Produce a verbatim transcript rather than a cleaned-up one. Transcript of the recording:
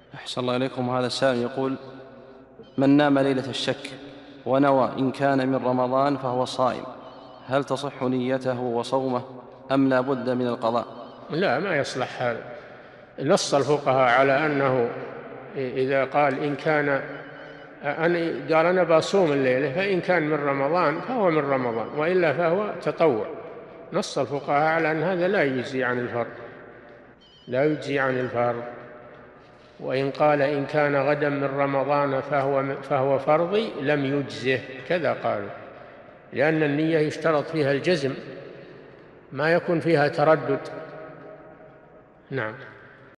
أحسن الله إليكم. هذا السائل يقول: من نام ليلة الشك ونوى إن كان من رمضان فهو صائم، هل تصح نيته وصومه أم لا بد من القضاء؟ لا، ما يصلح هذا. نص الفقهاء على أنه إذا قال إن كان أنا قال أنا بصوم الليلة، فإن كان من رمضان فهو من رمضان، وإلا فهو تطوع. نص الفقهاء على أن هذا لا يجزي عن الفرض، لا يجزي عن الفرض. وإن قال إن كان غدا من رمضان فهو فهو فرضي لم يجزه، كذا قالوا، لأن النية يشترط فيها الجزم، ما يكون فيها تردد. نعم.